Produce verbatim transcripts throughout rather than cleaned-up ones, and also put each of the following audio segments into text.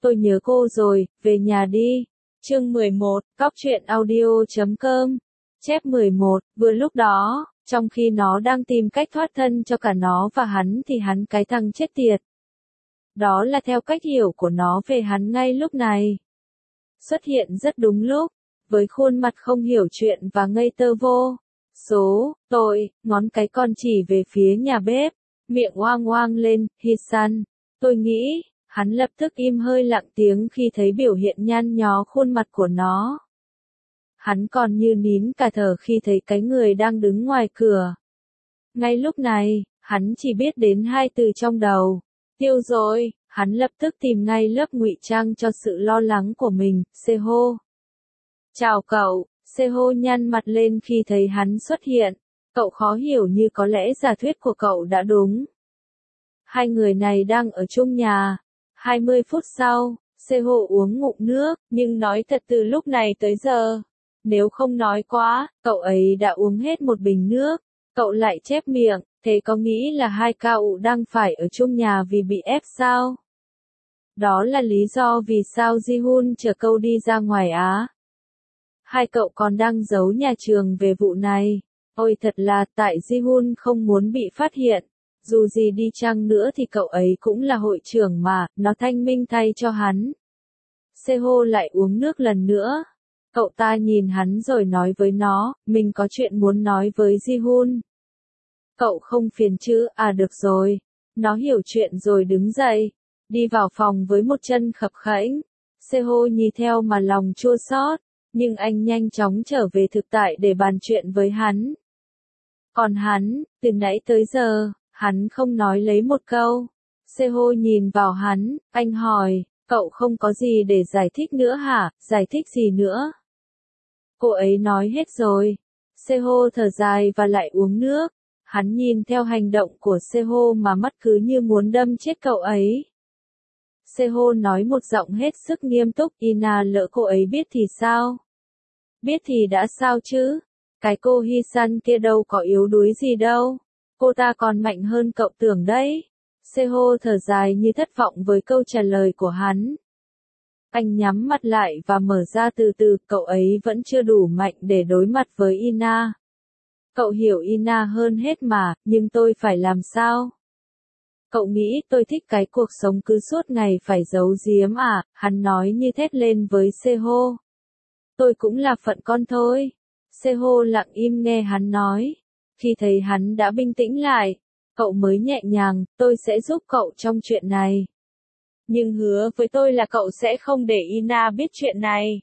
tôi nhớ cô rồi, về nhà đi. Chương mười một, cóc truyện audio chấm com. Chép mười một, vừa lúc đó, trong khi nó đang tìm cách thoát thân cho cả nó và hắn thì hắn cái thằng chết tiệt. Đó là theo cách hiểu của nó về hắn ngay lúc này. Xuất hiện rất đúng lúc, với khuôn mặt không hiểu chuyện và ngây tơ vô số, tội, ngón cái con chỉ về phía nhà bếp, miệng oang oang lên, Hisan, tôi nghĩ, hắn lập tức im hơi lặng tiếng khi thấy biểu hiện nhăn nhó khuôn mặt của nó. Hắn còn như nín cả thở khi thấy cái người đang đứng ngoài cửa. Ngay lúc này, hắn chỉ biết đến hai từ trong đầu, tiêu rồi, hắn lập tức tìm ngay lớp ngụy trang cho sự lo lắng của mình, Seho. Chào cậu, Seho nhăn mặt lên khi thấy hắn xuất hiện, cậu khó hiểu như có lẽ giả thuyết của cậu đã đúng. Hai người này đang ở chung nhà. hai mươi phút sau, Seho uống ngụm nước, nhưng nói thật từ lúc này tới giờ. Nếu không nói quá, cậu ấy đã uống hết một bình nước. Cậu lại chép miệng, thế có nghĩ là hai cậu đang phải ở chung nhà vì bị ép sao? Đó là lý do vì sao Ji-hun chở cậu đi ra ngoài Á. Hai cậu còn đang giấu nhà trường về vụ này. Ôi thật là tại Ji-hun không muốn bị phát hiện. Dù gì đi chăng nữa thì cậu ấy cũng là hội trưởng mà, nó thanh minh thay cho hắn. Seho lại uống nước lần nữa. Cậu ta nhìn hắn rồi nói với nó, mình có chuyện muốn nói với Ji-hun. Cậu không phiền chứ, à được rồi. Nó hiểu chuyện rồi đứng dậy, đi vào phòng với một chân khập khẽnh. Seho nhìn theo mà lòng chua xót, nhưng anh nhanh chóng trở về thực tại để bàn chuyện với hắn. Còn hắn, từ nãy tới giờ, hắn không nói lấy một câu. Seho nhìn vào hắn, anh hỏi, cậu không có gì để giải thích nữa hả, giải thích gì nữa? Cô ấy nói hết rồi. Seho thở dài và lại uống nước. Hắn nhìn theo hành động của Seho mà mắt cứ như muốn đâm chết cậu ấy. Seho nói một giọng hết sức nghiêm túc, Ina lỡ cô ấy biết thì sao? Biết thì đã sao chứ? Cái cô Hisan kia đâu có yếu đuối gì đâu. Cô ta còn mạnh hơn cậu tưởng đấy. Seho thở dài như thất vọng với câu trả lời của hắn. Anh nhắm mắt lại và mở ra từ từ, cậu ấy vẫn chưa đủ mạnh để đối mặt với Ina. Cậu hiểu Ina hơn hết mà, nhưng tôi phải làm sao? Cậu nghĩ tôi thích cái cuộc sống cứ suốt ngày phải giấu giếm à? Hắn nói như thét lên với Seho. Tôi cũng là phận con thôi. Seho lặng im nghe hắn nói. Khi thấy hắn đã bình tĩnh lại, cậu mới nhẹ nhàng, tôi sẽ giúp cậu trong chuyện này. Nhưng hứa với tôi là cậu sẽ không để Ina biết chuyện này.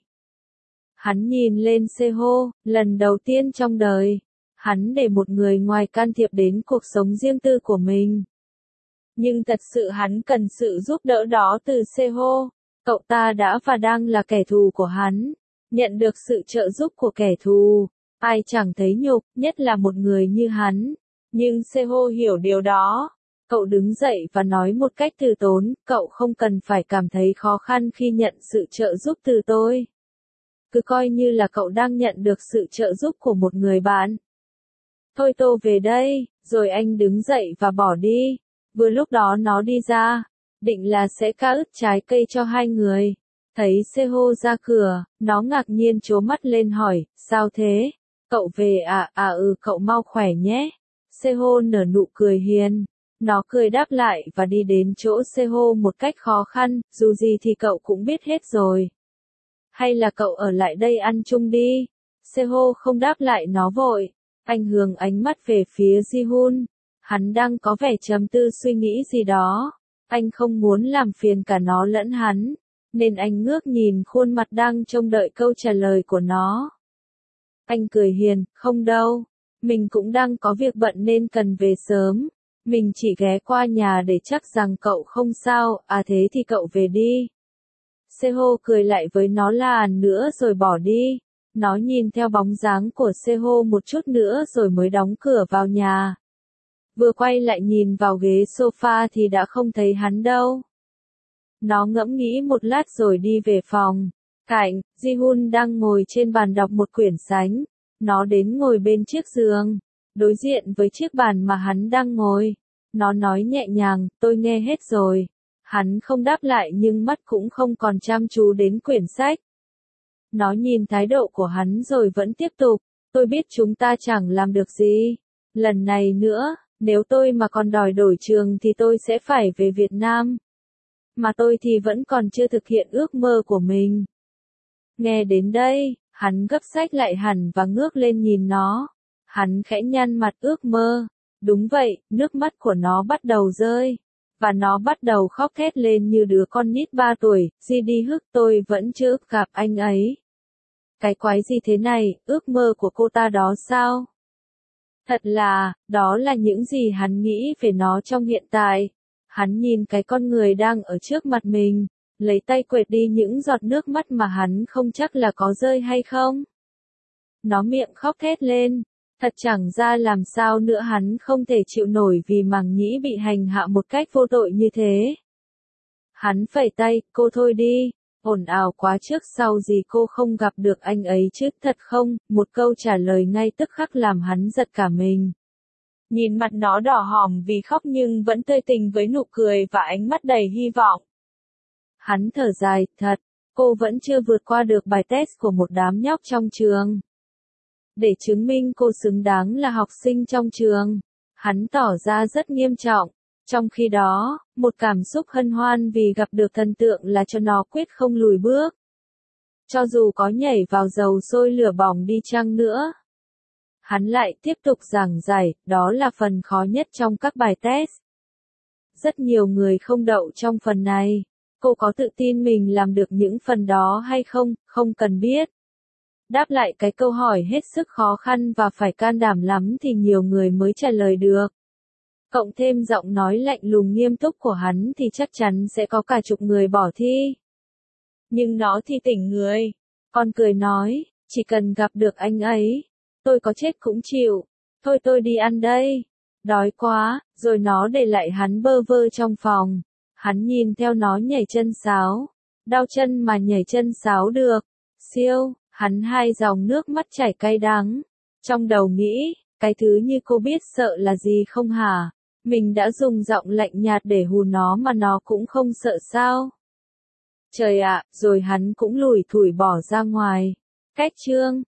Hắn nhìn lên Seho, lần đầu tiên trong đời, hắn để một người ngoài can thiệp đến cuộc sống riêng tư của mình. Nhưng thật sự hắn cần sự giúp đỡ đó từ Seho. Cậu ta đã và đang là kẻ thù của hắn. Nhận được sự trợ giúp của kẻ thù, ai chẳng thấy nhục, nhất là một người như hắn. Nhưng Seho hiểu điều đó. Cậu đứng dậy và nói một cách từ tốn, cậu không cần phải cảm thấy khó khăn khi nhận sự trợ giúp từ tôi. Cứ coi như là cậu đang nhận được sự trợ giúp của một người bạn. Thôi tôi về đây, rồi anh đứng dậy và bỏ đi. Vừa lúc đó nó đi ra, định là sẽ ca ướt trái cây cho hai người. Thấy Seho ra cửa, nó ngạc nhiên trố mắt lên hỏi, sao thế? Cậu về à, à ừ cậu mau khỏe nhé. Seho nở nụ cười hiền. Nó cười đáp lại và đi đến chỗ Seho một cách khó khăn, dù gì thì cậu cũng biết hết rồi. Hay là cậu ở lại đây ăn chung đi? Seho không đáp lại nó vội. Anh hướng ánh mắt về phía Ji-hun. Hắn đang có vẻ trầm tư suy nghĩ gì đó. Anh không muốn làm phiền cả nó lẫn hắn, nên anh ngước nhìn khuôn mặt đang trông đợi câu trả lời của nó. Anh cười hiền, không đâu. Mình cũng đang có việc bận nên cần về sớm. Mình chỉ ghé qua nhà để chắc rằng cậu không sao, à thế thì cậu về đi. Seho cười lại với nó lần nữa rồi bỏ đi. Nó nhìn theo bóng dáng của Seho một chút nữa rồi mới đóng cửa vào nhà. Vừa quay lại nhìn vào ghế sofa thì đã không thấy hắn đâu. Nó ngẫm nghĩ một lát rồi đi về phòng. Cạnh, Ji-hun đang ngồi trên bàn đọc một quyển sách. Nó đến ngồi bên chiếc giường, đối diện với chiếc bàn mà hắn đang ngồi. Nó nói nhẹ nhàng, tôi nghe hết rồi. Hắn không đáp lại nhưng mắt cũng không còn chăm chú đến quyển sách. Nó nhìn thái độ của hắn rồi vẫn tiếp tục, tôi biết chúng ta chẳng làm được gì. Lần này nữa, nếu tôi mà còn đòi đổi trường thì tôi sẽ phải về Việt Nam. Mà tôi thì vẫn còn chưa thực hiện ước mơ của mình. Nghe đến đây, hắn gấp sách lại hẳn và ngước lên nhìn nó. Hắn khẽ nhăn mặt ước mơ. Đúng vậy, nước mắt của nó bắt đầu rơi. Và nó bắt đầu khóc thét lên như đứa con nít ba tuổi, di đi hức tôi vẫn chưa gặp anh ấy. Cái quái gì thế này, ước mơ của cô ta đó sao? Thật là, đó là những gì hắn nghĩ về nó trong hiện tại. Hắn nhìn cái con người đang ở trước mặt mình, lấy tay quệt đi những giọt nước mắt mà hắn không chắc là có rơi hay không. Nó miệng khóc thét lên, thật chẳng ra làm sao nữa hắn không thể chịu nổi vì màng nhĩ bị hành hạ một cách vô tội như thế. Hắn phẩy tay, cô thôi đi, ồn ào quá trước sau gì cô không gặp được anh ấy chứ thật không, một câu trả lời ngay tức khắc làm hắn giật cả mình. Nhìn mặt nó đỏ hòm vì khóc nhưng vẫn tươi tỉnh với nụ cười và ánh mắt đầy hy vọng. Hắn thở dài, thật, cô vẫn chưa vượt qua được bài test của một đám nhóc trong trường. Để chứng minh cô xứng đáng là học sinh trong trường, hắn tỏ ra rất nghiêm trọng. Trong khi đó, một cảm xúc hân hoan vì gặp được thần tượng là cho nó quyết không lùi bước. Cho dù có nhảy vào dầu sôi lửa bỏng đi chăng nữa. Hắn lại tiếp tục giảng giải, đó là phần khó nhất trong các bài test. Rất nhiều người không đậu trong phần này. Cô có tự tin mình làm được những phần đó hay không, không cần biết. Đáp lại cái câu hỏi hết sức khó khăn và phải can đảm lắm thì nhiều người mới trả lời được. Cộng thêm giọng nói lạnh lùng nghiêm túc của hắn thì chắc chắn sẽ có cả chục người bỏ thi. Nhưng nó thì tỉnh người. Con cười nói, chỉ cần gặp được anh ấy, tôi có chết cũng chịu. Thôi tôi đi ăn đây. Đói quá, rồi nó để lại hắn bơ vơ trong phòng. Hắn nhìn theo nó nhảy chân sáo. Đau chân mà nhảy chân sáo được. Siêu, hắn hai dòng nước mắt chảy cay đắng. Trong đầu nghĩ, cái thứ như cô biết sợ là gì không hả? Mình đã dùng giọng lạnh nhạt để hù nó mà nó cũng không sợ sao? Trời ạ, rồi hắn cũng lủi thủi bỏ ra ngoài. Cách chương